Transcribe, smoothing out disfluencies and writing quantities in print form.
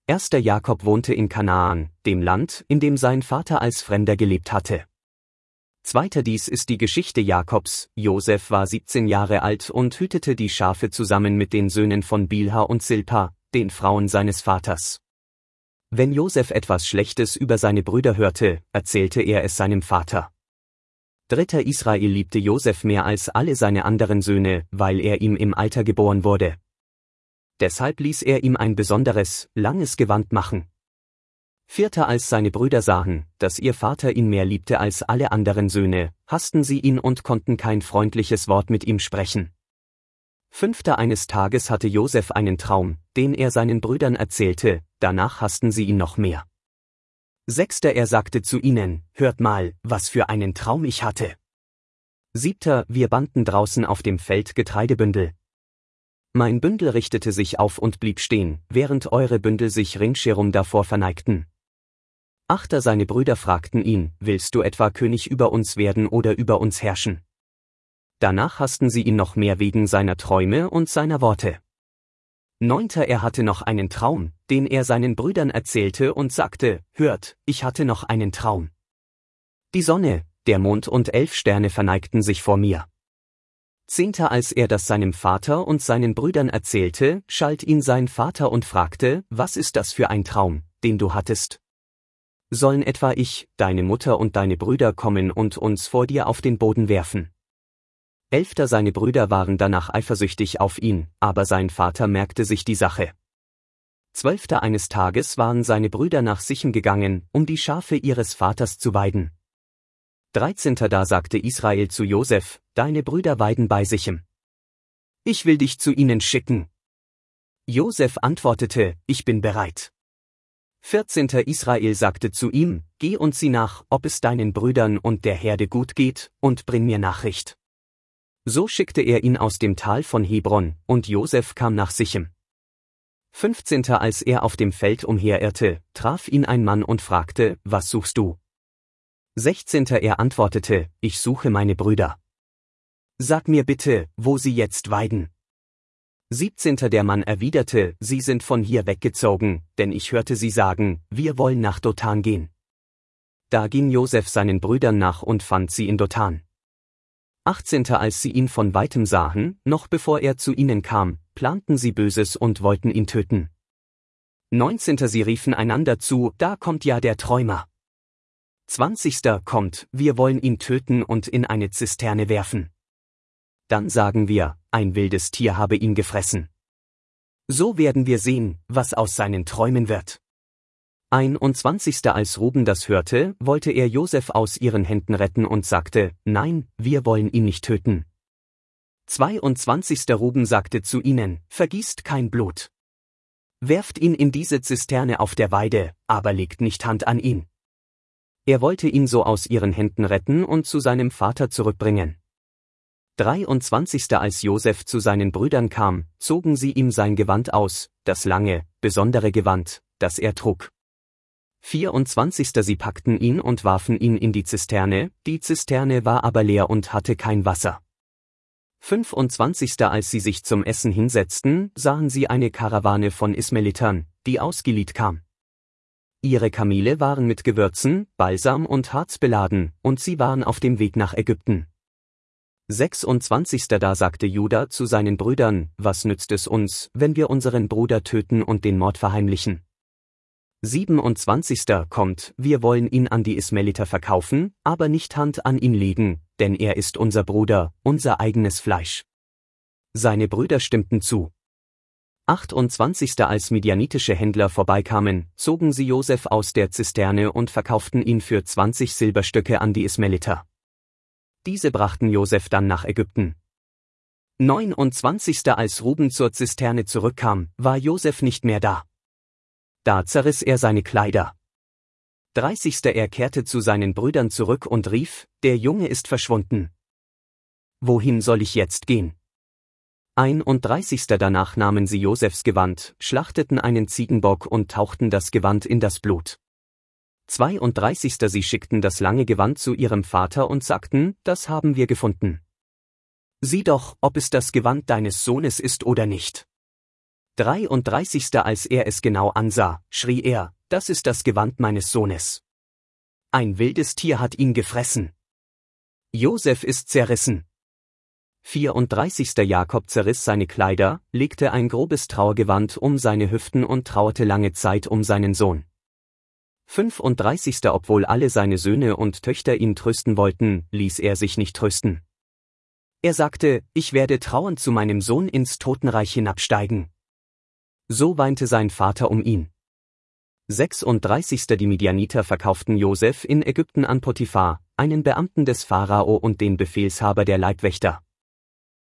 Jakob wohnte in Kanaan, dem Land, in dem sein Vater als Fremder gelebt hatte. 2. Dies ist die Geschichte Jakobs. Josef war 17 Jahre alt und hütete die Schafe zusammen mit den Söhnen von Bilha und Silpa, den Frauen seines Vaters. Wenn Josef etwas Schlechtes über seine Brüder hörte, erzählte er es seinem Vater. 3. Israel liebte Josef mehr als alle seine anderen Söhne, weil er ihm im Alter geboren wurde. Deshalb ließ er ihm ein besonderes, langes Gewand machen. 4. Als seine Brüder sahen, dass ihr Vater ihn mehr liebte als alle anderen Söhne, hassten sie ihn und konnten kein freundliches Wort mit ihm sprechen. 5. Eines Tages hatte Josef einen Traum, den er seinen Brüdern erzählte, danach hassten sie ihn noch mehr. 6. Er sagte zu ihnen, hört mal, was für einen Traum ich hatte. 7. Wir banden draußen auf dem Feld Getreidebündel. Mein Bündel richtete sich auf und blieb stehen, während eure Bündel sich ringsherum davor verneigten. 8. Seine Brüder fragten ihn, willst du etwa König über uns werden oder über uns herrschen? Danach hassten sie ihn noch mehr wegen seiner Träume und seiner Worte. 9. Er hatte noch einen Traum, den er seinen Brüdern erzählte und sagte, hört, ich hatte noch einen Traum. Die Sonne, der Mond und 11 Sterne verneigten sich vor mir. 10. Als er das seinem Vater und seinen Brüdern erzählte, schalt ihn sein Vater und fragte, was ist das für ein Traum, den du hattest? Sollen etwa ich, deine Mutter und deine Brüder kommen und uns vor dir auf den Boden werfen? 11. Seine Brüder waren danach eifersüchtig auf ihn, aber sein Vater merkte sich die Sache. 12. Eines Tages waren seine Brüder nach Sichem gegangen, um die Schafe ihres Vaters zu weiden. 13. Da sagte Israel zu Josef, deine Brüder weiden bei Sichem. Ich will dich zu ihnen schicken. Josef antwortete, ich bin bereit. 14. Israel sagte zu ihm, geh und sieh nach, ob es deinen Brüdern und der Herde gut geht, und bring mir Nachricht. So schickte er ihn aus dem Tal von Hebron, und Josef kam nach Sichem. 15. Als er auf dem Feld umherirrte, traf ihn ein Mann und fragte, was suchst du? 16. Er antwortete, ich suche meine Brüder. Sag mir bitte, wo sie jetzt weiden. 17. Der Mann erwiderte, sie sind von hier weggezogen, denn ich hörte sie sagen, wir wollen nach Dothan gehen. Da ging Josef seinen Brüdern nach und fand sie in Dothan. 18. Als sie ihn von weitem sahen, noch bevor er zu ihnen kam, planten sie Böses und wollten ihn töten. 19. Sie riefen einander zu, da kommt ja der Träumer. 20. Kommt, wir wollen ihn töten und in eine Zisterne werfen. Dann sagen wir, ein wildes Tier habe ihn gefressen. So werden wir sehen, was aus seinen Träumen wird. 21. Als Ruben das hörte, wollte er Josef aus ihren Händen retten und sagte, nein, wir wollen ihn nicht töten. 22. Ruben sagte zu ihnen, vergießt kein Blut. Werft ihn in diese Zisterne auf der Weide, aber legt nicht Hand an ihn. Er wollte ihn so aus ihren Händen retten und zu seinem Vater zurückbringen. 23. Als Josef zu seinen Brüdern kam, zogen sie ihm sein Gewand aus, das lange, besondere Gewand, das er trug. 24. Sie packten ihn und warfen ihn in die Zisterne war aber leer und hatte kein Wasser. 25. Als sie sich zum Essen hinsetzten, sahen sie eine Karawane von Ismaelitern, die aus Gilead kam. Ihre Kamele waren mit Gewürzen, Balsam und Harz beladen, und sie waren auf dem Weg nach Ägypten. 26. Da sagte Juda zu seinen Brüdern, was nützt es uns, wenn wir unseren Bruder töten und den Mord verheimlichen? 27. Kommt, wir wollen ihn an die Ismaeliter verkaufen, aber nicht Hand an ihn legen, denn er ist unser Bruder, unser eigenes Fleisch. Seine Brüder stimmten zu. 28. Als midianitische Händler vorbeikamen, zogen sie Josef aus der Zisterne und verkauften ihn für 20 Silberstücke an die Ismaeliter. Diese brachten Josef dann nach Ägypten. 29. Als Ruben zur Zisterne zurückkam, war Josef nicht mehr da. Da zerriss er seine Kleider. 30. Er kehrte zu seinen Brüdern zurück und rief, der Junge ist verschwunden. Wohin soll ich jetzt gehen? 31. Danach nahmen sie Josefs Gewand, schlachteten einen Ziegenbock und tauchten das Gewand in das Blut. 32. Sie schickten das lange Gewand zu ihrem Vater und sagten, das haben wir gefunden. Sieh doch, ob es das Gewand deines Sohnes ist oder nicht. 33. Als er es genau ansah, schrie er, das ist das Gewand meines Sohnes. Ein wildes Tier hat ihn gefressen. Josef ist zerrissen. 34. Jakob zerriss seine Kleider, legte ein grobes Trauergewand um seine Hüften und trauerte lange Zeit um seinen Sohn. 35. Obwohl alle seine Söhne und Töchter ihn trösten wollten, ließ er sich nicht trösten. Er sagte, ich werde trauernd zu meinem Sohn ins Totenreich hinabsteigen. So weinte sein Vater um ihn. 36. Die Midianiter verkauften Josef in Ägypten an Potiphar, einen Beamten des Pharao und den Befehlshaber der Leibwächter.